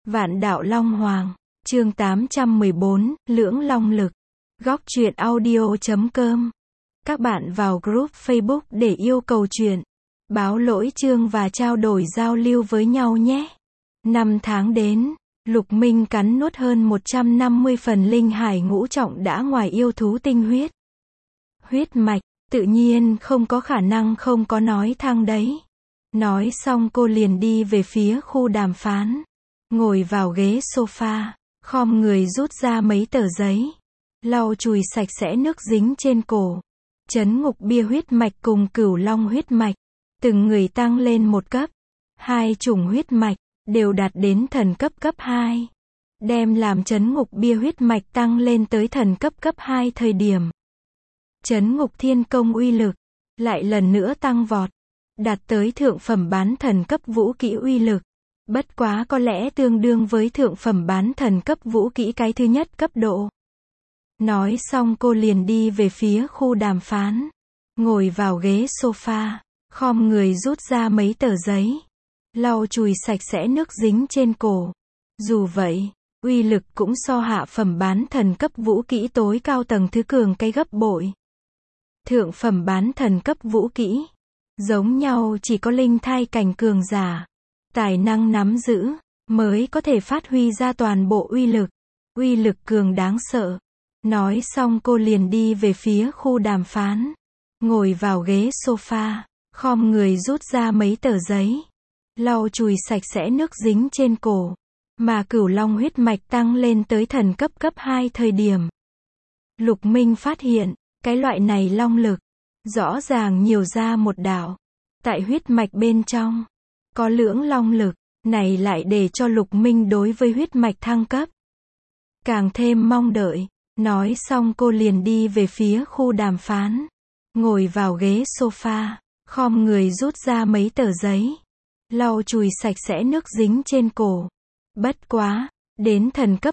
Vạn đạo Long Hoàng, chương 814, Lưỡng Long Lực. Góc truyện audio.com. Các bạn vào group Facebook để yêu cầu truyện, báo lỗi chương và trao đổi giao lưu với nhau nhé. 5 tháng đến, Lục Minh cắn nuốt hơn 150 phần linh hải ngũ trọng đã ngoài yêu thú tinh huyết. Huyết mạch, tự nhiên không có khả năng không có nói thăng đấy. Nói xong cô liền đi về phía khu đàm phán. Ngồi vào ghế sofa, khom người rút ra mấy tờ giấy. Lau chùi sạch sẽ nước dính trên cổ. Trấn ngục bia huyết mạch cùng cửu long huyết mạch. Từng người tăng lên một cấp. Hai chủng huyết mạch, đều đạt đến thần cấp cấp 2. Đem làm trấn ngục bia huyết mạch tăng lên tới thần cấp cấp 2 thời điểm. Trấn ngục thiên công uy lực, lại lần nữa tăng vọt. Đạt tới thượng phẩm bán thần cấp vũ kỹ uy lực. Bất quá có lẽ tương đương với thượng phẩm bán thần cấp vũ kỹ cái thứ nhất cấp độ. Nói xong cô liền đi về phía khu đàm phán. Ngồi vào ghế sofa, khom người rút ra mấy tờ giấy. Lau chùi sạch sẽ nước dính trên cổ. Dù vậy, uy lực cũng so hạ phẩm bán thần cấp vũ kỹ tối cao tầng thứ cường cái gấp bội. Thượng phẩm bán thần cấp vũ kỹ. Giống nhau chỉ có linh thai cảnh cường giả. Tài năng nắm giữ, mới có thể phát huy ra toàn bộ uy lực. Uy lực cường đáng sợ. Nói xong cô liền đi về phía khu đàm phán. Ngồi vào ghế sofa, khom người rút ra mấy tờ giấy. Lau chùi sạch sẽ nước dính trên cổ. Mà cửu long huyết mạch tăng lên tới thần cấp cấp 2 thời điểm. Lục Minh phát hiện, cái loại này long lực, rõ ràng nhiều ra một đạo. Tại huyết mạch bên trong, có lưỡng long lực, này lại để cho Lục Minh đối với huyết mạch thăng cấp. Càng thêm mong đợi. Nói xong cô liền đi về phía khu đàm phán. Ngồi vào ghế sofa, khom người rút ra mấy tờ giấy. Lau chùi sạch sẽ nước dính trên cổ. Bất quá, đến thần cấp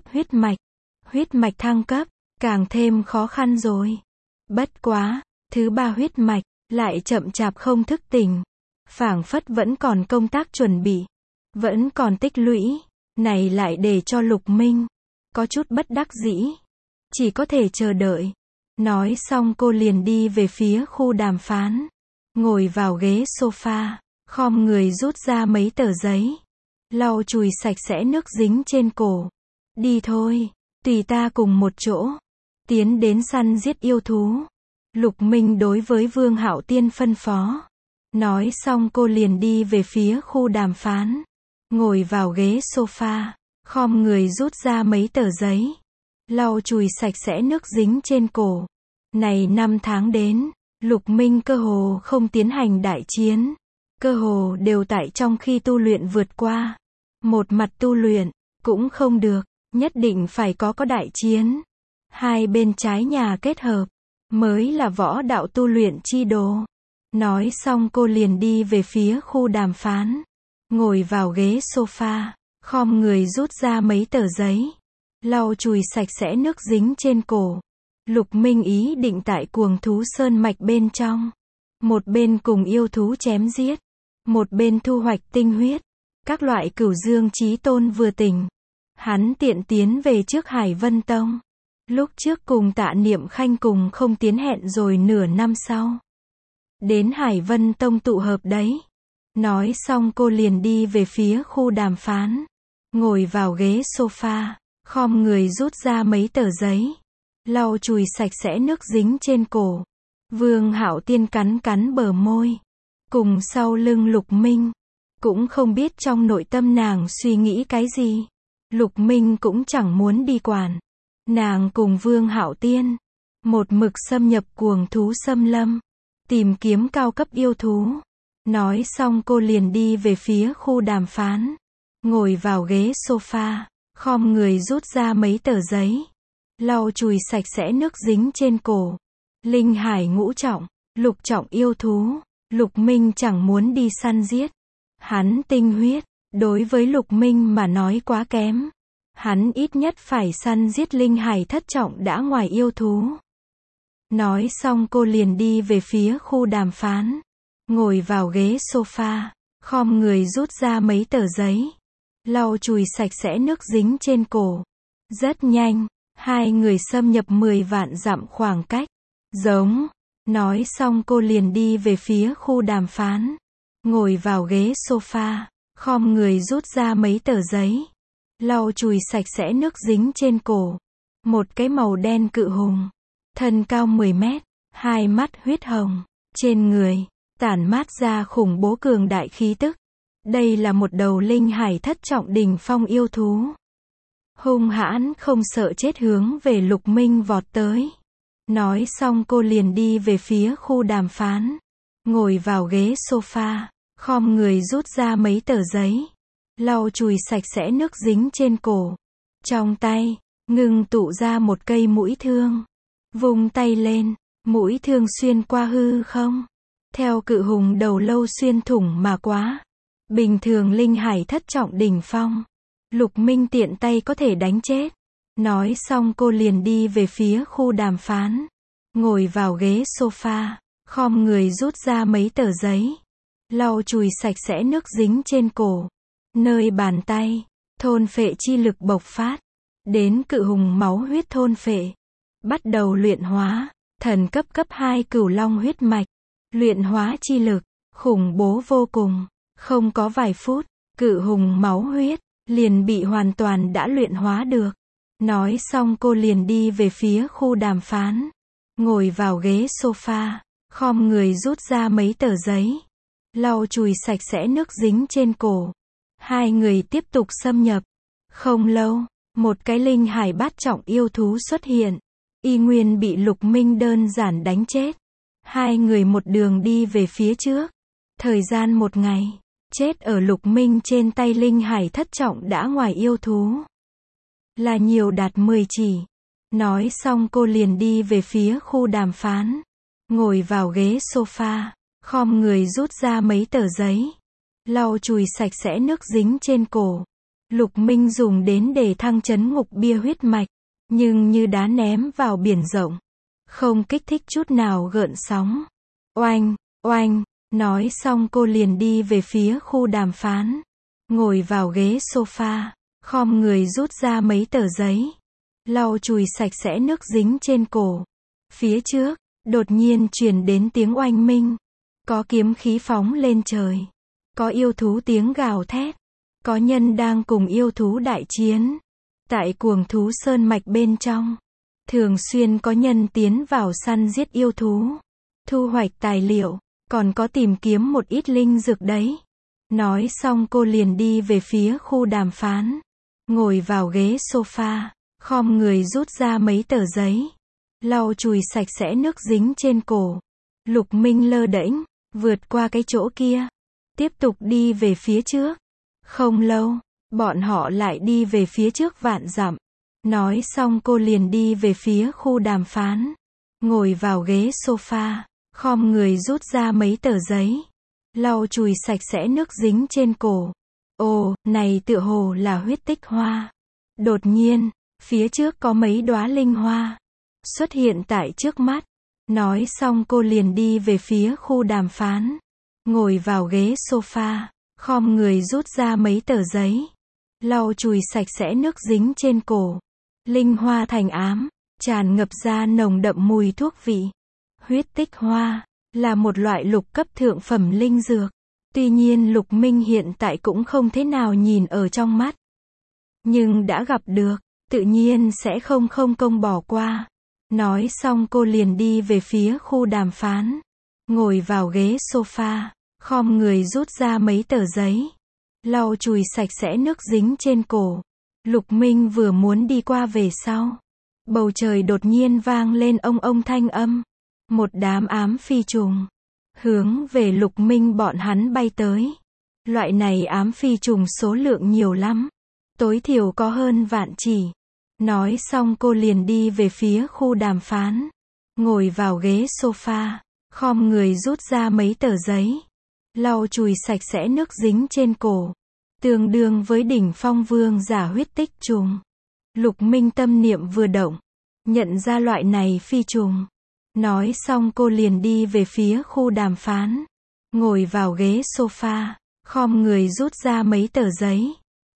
huyết mạch thăng cấp, càng thêm khó khăn rồi. Bất quá, thứ ba huyết mạch, lại chậm chạp không thức tỉnh. Phảng phất vẫn còn công tác chuẩn bị, vẫn còn tích lũy, này lại để cho Lục Minh có chút bất đắc dĩ, chỉ có thể chờ đợi. Nói xong cô liền đi về phía khu đàm phán, ngồi vào ghế sofa, khom người rút ra mấy tờ giấy, lau chùi sạch sẽ nước dính trên cổ. Đi thôi, tùy ta cùng một chỗ, tiến đến săn giết yêu thú. Lục Minh đối với Vương Hạo Tiên phân phó. Nói xong cô liền đi về phía khu đàm phán. Ngồi vào ghế sofa, khom người rút ra mấy tờ giấy. Lau chùi sạch sẽ nước dính trên cổ. Này 5 tháng đến, Lục Minh cơ hồ không tiến hành đại chiến. Cơ hồ đều tại trong khi tu luyện vượt qua. Một mặt tu luyện, cũng không được, nhất định phải có đại chiến. Hai bên trái nhà kết hợp, mới là võ đạo tu luyện chi đồ. Nói xong cô liền đi về phía khu đàm phán. Ngồi vào ghế sofa, khom người rút ra mấy tờ giấy. Lau chùi sạch sẽ nước dính trên cổ. Lục Minh ý định tại Cuồng Thú Sơn mạch bên trong. Một bên cùng yêu thú chém giết. Một bên thu hoạch tinh huyết. Các loại cửu dương chí tôn vừa tỉnh. Hắn tiện tiến về trước Hải Vân Tông. Lúc trước cùng Tạ Niệm Khanh cùng không tiến hẹn rồi nửa năm sau. Đến Hải Vân Tông tụ hợp đấy. Nói xong cô liền đi về phía khu đàm phán. Ngồi vào ghế sofa, khom người rút ra mấy tờ giấy. Lau chùi sạch sẽ nước dính trên cổ. Vương Hạo Tiên cắn bờ môi. Cùng sau lưng Lục Minh. Cũng không biết trong nội tâm nàng suy nghĩ cái gì. Lục Minh cũng chẳng muốn đi quản. Nàng cùng Vương Hạo Tiên. Một mực xâm nhập Cuồng Thú Xâm Lâm. Tìm kiếm cao cấp yêu thú. Nói xong cô liền đi về phía khu đàm phán. Ngồi vào ghế sofa, khom người rút ra mấy tờ giấy. Lau chùi sạch sẽ nước dính trên cổ. Linh hải ngũ trọng, lục trọng yêu thú. Lục Minh chẳng muốn đi săn giết. Hắn tinh huyết, đối với Lục Minh mà nói quá kém. Hắn ít nhất phải săn giết linh hải thất trọng đã ngoài yêu thú. Nói xong cô liền đi về phía khu đàm phán. Ngồi vào ghế sofa, khom người rút ra mấy tờ giấy. lau chùi sạch sẽ nước dính trên cổ. Rất nhanh, hai người xâm nhập 10 vạn dặm khoảng cách. Giống. Nói xong cô liền đi về phía khu đàm phán. Ngồi vào ghế sofa, khom người rút ra mấy tờ giấy. Lau chùi sạch sẽ nước dính trên cổ. Một cái màu đen cự hùng. Thân cao 10 mét, hai mắt huyết hồng. Trên người, tản mát ra khủng bố cường đại khí tức. Đây là một đầu linh hải thất trọng đỉnh phong yêu thú. Hung hãn không sợ chết hướng về Lục Minh vọt tới. Nói xong cô liền đi về phía khu đàm phán. Ngồi vào ghế sofa, khom người rút ra mấy tờ giấy. Lau chùi sạch sẽ nước dính trên cổ. Trong tay, ngưng tụ ra một cây mũi thương. Vung tay lên, mũi thương xuyên qua hư không. Theo cự hùng đầu lâu xuyên thủng mà quá. Bình thường linh hải thất trọng đỉnh phong. Lục Minh tiện tay có thể đánh chết. Nói xong cô liền đi về phía khu đàm phán. Ngồi vào ghế sofa, khom người rút ra mấy tờ giấy. Lau chùi sạch sẽ nước dính trên cổ. Nơi bàn tay, thôn phệ chi lực bộc phát. Đến cự hùng máu huyết thôn phệ. Bắt đầu luyện hóa, thần cấp cấp 2 cửu long huyết mạch. Luyện hóa chi lực, khủng bố vô cùng. Không có vài phút, cự hùng máu huyết, liền bị hoàn toàn đã luyện hóa được. Nói xong cô liền đi về phía khu đàm phán. Ngồi vào ghế sofa, khom người rút ra mấy tờ giấy. Lau chùi sạch sẽ nước dính trên cổ. Hai người tiếp tục xâm nhập. Không lâu, một cái linh hải bát trọng yêu thú xuất hiện. Y nguyên bị Lục Minh đơn giản đánh chết. Hai người một đường đi về phía trước. Thời gian một ngày, chết ở Lục Minh trên tay linh hải thất trọng đã ngoài yêu thú. Là nhiều đạt 10 chỉ. Nói xong cô liền đi về phía khu đàm phán. Ngồi vào ghế sofa, khom người rút ra mấy tờ giấy. Lau chùi sạch sẽ nước dính trên cổ. Lục Minh dùng đến để thăng chấn ngục bia huyết mạch. Nhưng như đá ném vào biển rộng. Không kích thích chút nào gợn sóng. Oanh, oanh. Nói xong cô liền đi về phía khu đàm phán. Ngồi vào ghế sofa, khom người rút ra mấy tờ giấy. Lau chùi sạch sẽ nước dính trên cổ. Phía trước, đột nhiên truyền đến tiếng oanh minh. Có kiếm khí phóng lên trời. Có yêu thú tiếng gào thét. Có nhân đang cùng yêu thú đại chiến. Tại cuồng thú sơn mạch bên trong, thường xuyên có nhân tiến vào săn giết yêu thú. Thu hoạch tài liệu. Còn có tìm kiếm một ít linh dược đấy. Nói xong cô liền đi về phía khu đàm phán. Ngồi vào ghế sofa, khom người rút ra mấy tờ giấy. Lau chùi sạch sẽ nước dính trên cổ. Lục Minh lơ đễnh, vượt qua cái chỗ kia. Tiếp tục đi về phía trước. Không lâu, bọn họ lại đi về phía trước vạn dặm. Nói xong cô liền đi về phía khu đàm phán. Ngồi vào ghế sofa. Khom người rút ra mấy tờ giấy. Lau chùi sạch sẽ nước dính trên cổ. Ồ, này tựa hồ là huyết tích hoa. Đột nhiên, phía trước có mấy đóa linh hoa xuất hiện tại trước mắt. Nói xong cô liền đi về phía khu đàm phán. Ngồi vào ghế sofa. Khom người rút ra mấy tờ giấy. Lau chùi sạch sẽ nước dính trên cổ. Linh hoa thành ám, tràn ngập ra nồng đậm mùi thuốc vị. Huyết tích hoa là một loại lục cấp thượng phẩm linh dược. Tuy nhiên Lục Minh hiện tại cũng không thế nào nhìn ở trong mắt. Nhưng đã gặp được, tự nhiên sẽ không công bỏ qua. Nói xong cô liền đi về phía khu đàm phán. Ngồi vào ghế sofa, khom người rút ra mấy tờ giấy. Lau chùi sạch sẽ nước dính trên cổ. Lục Minh vừa muốn đi qua về sau. Bầu trời đột nhiên vang lên ông ông thanh âm. Một đám ám phi trùng hướng về Lục Minh bọn hắn bay tới. Loại này ám phi trùng số lượng nhiều lắm. Tối thiểu có hơn vạn chỉ. Nói xong cô liền đi về phía khu đàm phán. Ngồi vào ghế sofa. Khom người rút ra mấy tờ giấy. Lau chùi sạch sẽ nước dính trên cổ. Tương đương với đỉnh phong vương giả huyết tích trùng. Lục Minh tâm niệm vừa động. Nhận ra loại này phi trùng. Nói xong cô liền đi về phía khu đàm phán. Ngồi vào ghế sofa. Khom người rút ra mấy tờ giấy.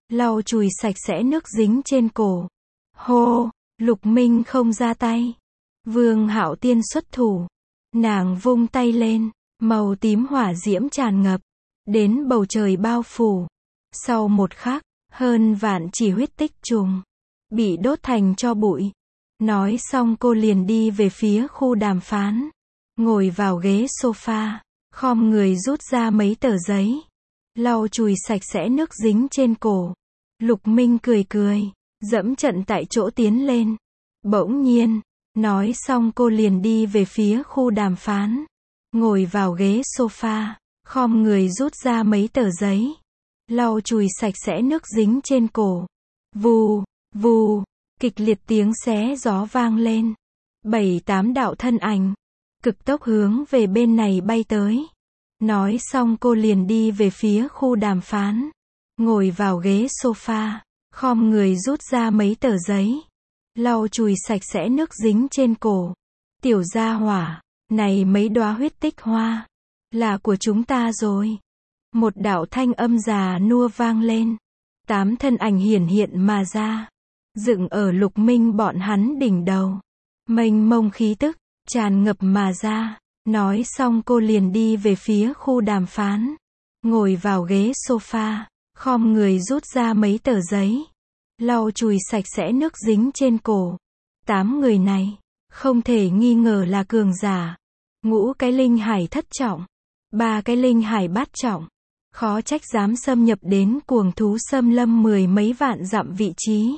lau chùi sạch sẽ nước dính trên cổ. Hô, Lục Minh không ra tay. Vương Hạo Tiên xuất thủ. Nàng vung tay lên, màu tím hỏa diễm tràn ngập, đến bầu trời bao phủ. Sau một khắc, hơn vạn chỉ huyết tích trùng bị đốt thành tro bụi. Nói xong cô liền đi về phía khu đàm phán, ngồi vào ghế sofa, khom người rút ra mấy tờ giấy, lau chùi sạch sẽ nước dính trên cổ. Lục Minh cười cười, dẫm trận tại chỗ tiến lên. Bỗng nhiên, nói xong cô liền đi về phía khu đàm phán, ngồi vào ghế sofa, khom người rút ra mấy tờ giấy, lau chùi sạch sẽ nước dính trên cổ. Vù, vù, kịch liệt tiếng xé gió vang lên. 7-8 đạo thân ảnh cực tốc hướng về bên này bay tới. Nói xong cô liền đi về phía khu đàm phán, ngồi vào ghế sofa, khom người rút ra mấy tờ giấy, lau chùi sạch sẽ nước dính trên cổ. Tiểu gia hỏa, này mấy đóa huyết tích hoa là của chúng ta rồi. Một đạo thanh âm già nua vang lên. 8 thân ảnh hiển hiện mà ra, dựng ở Lục Minh bọn hắn đỉnh đầu. Mênh mông khí tức tràn ngập mà ra. Nói xong cô liền đi về phía khu đàm phán, ngồi vào ghế sofa, khom người rút ra mấy tờ giấy, lau chùi sạch sẽ nước dính trên cổ. 8 người này không thể nghi ngờ là cường giả. 5 cái linh hải thất trọng, 3 cái linh hải bát trọng. Khó trách dám xâm nhập đến cuồng thú xâm lâm 10 mấy vạn dặm vị trí.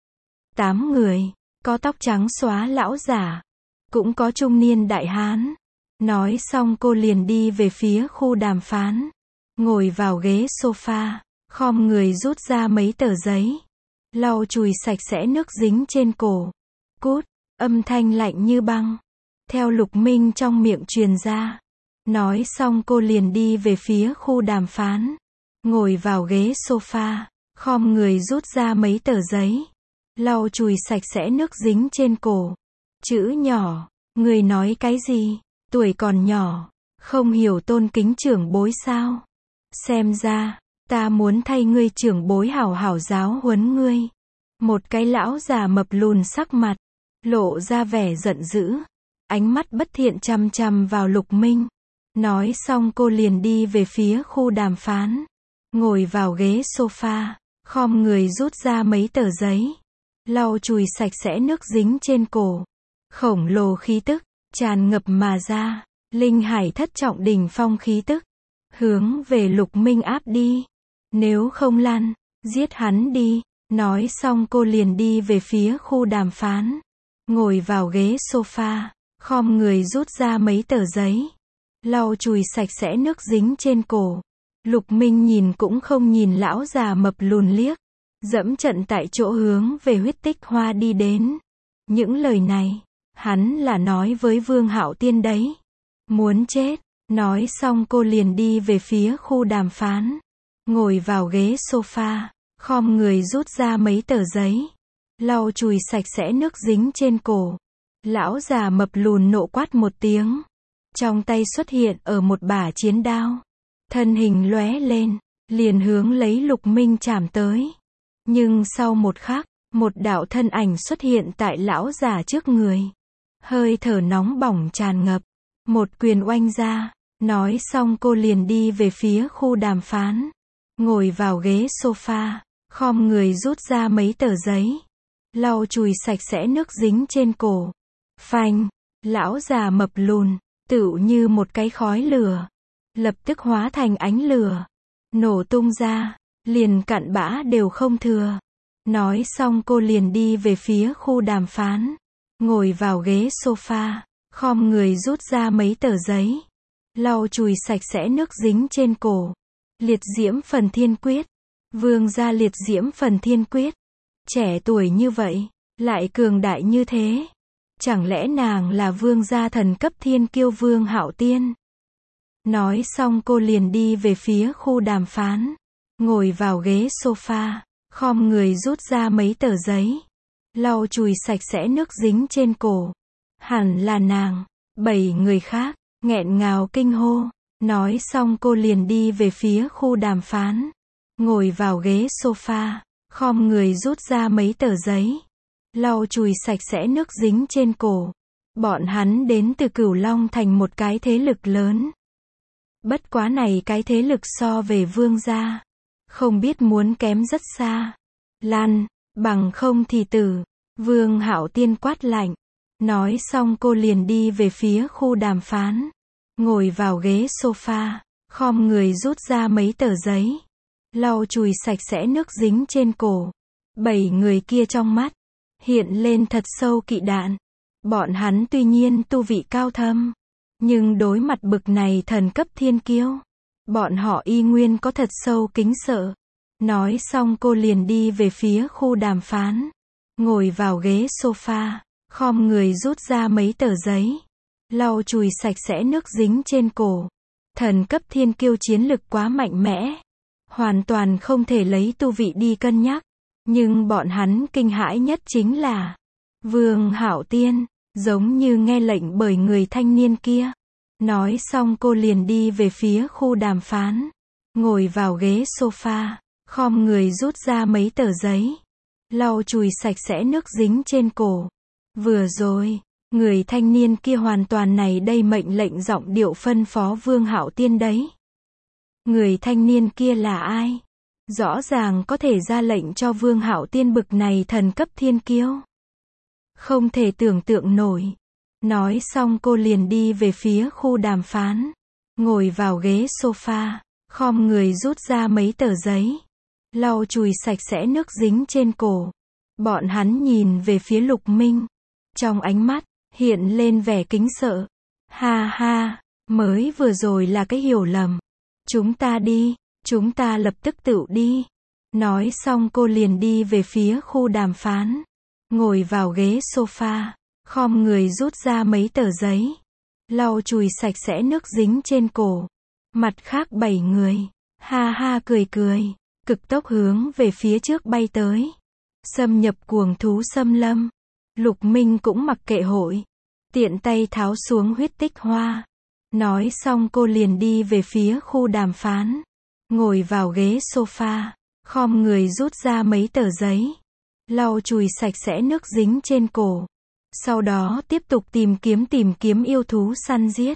8 người, có tóc trắng xóa lão giả, cũng có trung niên đại hán. Nói xong cô liền đi về phía khu đàm phán, ngồi vào ghế sofa, khom người rút ra mấy tờ giấy, lau chùi sạch sẽ nước dính trên cổ. Cút, âm thanh lạnh như băng theo Lục Minh trong miệng truyền ra. Nói xong cô liền đi về phía khu đàm phán, ngồi vào ghế sofa, khom người rút ra mấy tờ giấy, lau chùi sạch sẽ nước dính trên cổ. Chữ nhỏ, người nói cái gì? Tuổi còn nhỏ, không hiểu tôn kính trưởng bối sao? Xem ra, ta muốn thay ngươi trưởng bối hảo hảo giáo huấn ngươi. Một cái lão già mập lùn sắc mặt, lộ ra vẻ giận dữ, ánh mắt bất thiện chằm chằm vào Lục Minh. Nói xong cô liền đi về phía khu đàm phán, ngồi vào ghế sofa, khom người rút ra mấy tờ giấy, lau chùi sạch sẽ nước dính trên cổ. Khổng lồ khí tức tràn ngập mà ra, linh hải thất trọng đỉnh phong khí tức, hướng về Lục Minh áp đi. Nếu không lăn, giết hắn đi. Nói xong cô liền đi về phía khu đàm phán, ngồi vào ghế sofa, khom người rút ra mấy tờ giấy, lau chùi sạch sẽ nước dính trên cổ. Lục Minh nhìn cũng không nhìn lão già mập lùn liếc, dẫm trận tại chỗ hướng về huyết tích hoa đi đến. Những lời này, hắn là nói với Vương Hạo Tiên đấy. Muốn chết. Nói xong cô liền đi về phía khu đàm phán, ngồi vào ghế sofa, khom người rút ra mấy tờ giấy, lau chùi sạch sẽ nước dính trên cổ. Lão già mập lùn nộ quát một tiếng, trong tay xuất hiện ở một bả chiến đao, thân hình lóe lên, liền hướng lấy Lục Minh chạm tới. Nhưng sau một khắc, một đạo thân ảnh xuất hiện tại lão già trước người, hơi thở nóng bỏng tràn ngập, một quyền oanh ra. Nói xong cô liền đi về phía khu đàm phán, ngồi vào ghế sofa, khom người rút ra mấy tờ giấy, lau chùi sạch sẽ nước dính trên cổ. Phanh, lão già mập lùn, tựu như một cái khói lửa, lập tức hóa thành ánh lửa, nổ tung ra, liền cặn bã đều không thừa. Nói xong cô liền đi về phía khu đàm phán, ngồi vào ghế sofa, khom người rút ra mấy tờ giấy, lau chùi sạch sẽ nước dính trên cổ. Liệt diễm phần thiên quyết. Vương gia liệt diễm phần thiên quyết. Trẻ tuổi như vậy, lại cường đại như thế. Chẳng lẽ nàng là vương gia thần cấp thiên kiêu Vương Hạo Tiên? Nói xong cô liền đi về phía khu đàm phán, ngồi vào ghế sofa, khom người rút ra mấy tờ giấy, lau chùi sạch sẽ nước dính trên cổ. Hẳn là nàng. 7 người khác nghẹn ngào kinh hô. Nói xong cô liền đi về phía khu đàm phán, ngồi vào ghế sofa, khom người rút ra mấy tờ giấy, lau chùi sạch sẽ nước dính trên cổ. Bọn hắn đến từ Cửu Long thành một cái thế lực lớn. Bất quá này cái thế lực so về Vương gia, không biết muốn kém rất xa. Lăn, bằng không thì tử. Vương Hạo Tiên quát lạnh. Nói xong cô liền đi về phía khu đàm phán. Ngồi vào ghế sofa, khom người rút ra mấy tờ giấy, lau chùi sạch sẽ nước dính trên cổ. 7 người kia trong mắt hiện lên thật sâu kỵ đạn. Bọn hắn tuy nhiên tu vị cao thâm, nhưng đối mặt bực này thần cấp thiên kiêu, bọn họ y nguyên có thật sâu kính sợ. Nói xong cô liền đi về phía khu đàm phán. Ngồi vào ghế sofa, khom người rút ra mấy tờ giấy, lau chùi sạch sẽ nước dính trên cổ. Thần cấp thiên kiêu chiến lực quá mạnh mẽ, hoàn toàn không thể lấy tu vị đi cân nhắc. Nhưng bọn hắn kinh hãi nhất chính là Vương Hạo Tiên, giống như nghe lệnh bởi người thanh niên kia. Nói xong cô liền đi về phía khu đàm phán. Ngồi vào ghế sofa, khom người rút ra mấy tờ giấy, lau chùi sạch sẽ nước dính trên cổ. Vừa rồi, người thanh niên kia hoàn toàn này đây mệnh lệnh giọng điệu phân phó Vương Hạo Tiên đấy. Người thanh niên kia là ai? Rõ ràng có thể ra lệnh cho Vương Hạo Tiên bực này thần cấp thiên kiêu. Không thể tưởng tượng nổi. Nói xong cô liền đi về phía khu đàm phán. Ngồi vào ghế sofa, khom người rút ra mấy tờ giấy, lau chùi sạch sẽ nước dính trên cổ. Bọn hắn nhìn về phía Lục Minh. Trong ánh mắt hiện lên vẻ kính sợ. Ha ha, mới vừa rồi là cái hiểu lầm. Chúng ta đi, chúng ta lập tức tựu đi. Nói xong cô liền đi về phía khu đàm phán. Ngồi vào ghế sofa, khom người rút ra mấy tờ giấy, lau chùi sạch sẽ nước dính trên cổ. Mặt khác 7 người, ha ha cười cười, cực tốc hướng về phía trước bay tới. Xâm nhập cuồng thú xâm lâm. Lục Minh cũng mặc kệ hội, tiện tay tháo xuống huyết tích hoa. Nói xong cô liền đi về phía khu đàm phán. Ngồi vào ghế sofa, khom người rút ra mấy tờ giấy, lau chùi sạch sẽ nước dính trên cổ. Sau đó tiếp tục tìm kiếm yêu thú săn giết.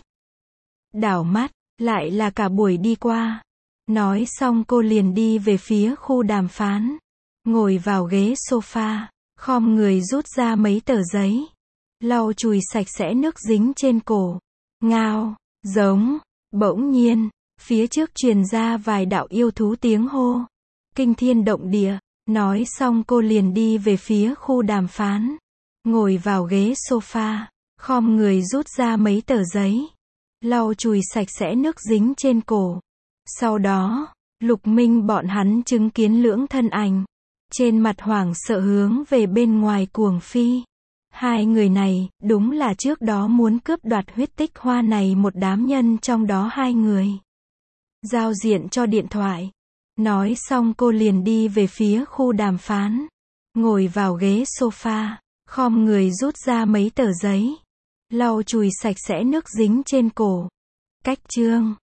Đảo mắt, lại là cả buổi đi qua. Nói xong cô liền đi về phía khu đàm phán. Ngồi vào ghế sofa, khom người rút ra mấy tờ giấy, lau chùi sạch sẽ nước dính trên cổ. Ngao, giống, bỗng nhiên, phía trước truyền ra vài đạo yêu thú tiếng hô. Kinh thiên động địa. Nói xong cô liền đi về phía khu đàm phán. Ngồi vào ghế sofa, khom người rút ra mấy tờ giấy, lau chùi sạch sẽ nước dính trên cổ. Sau đó, Lục Minh bọn hắn chứng kiến lưỡng thân ảnh, trên mặt hoảng sợ hướng về bên ngoài cuồng phi. Hai người này, đúng là trước đó muốn cướp đoạt huyết tích hoa này một đám nhân trong đó 2 người. Giao diện cho điện thoại. Nói xong cô liền đi về phía khu đàm phán. Ngồi vào ghế sofa, khom người rút ra mấy tờ giấy, lau chùi sạch sẽ nước dính trên cổ. Cách chương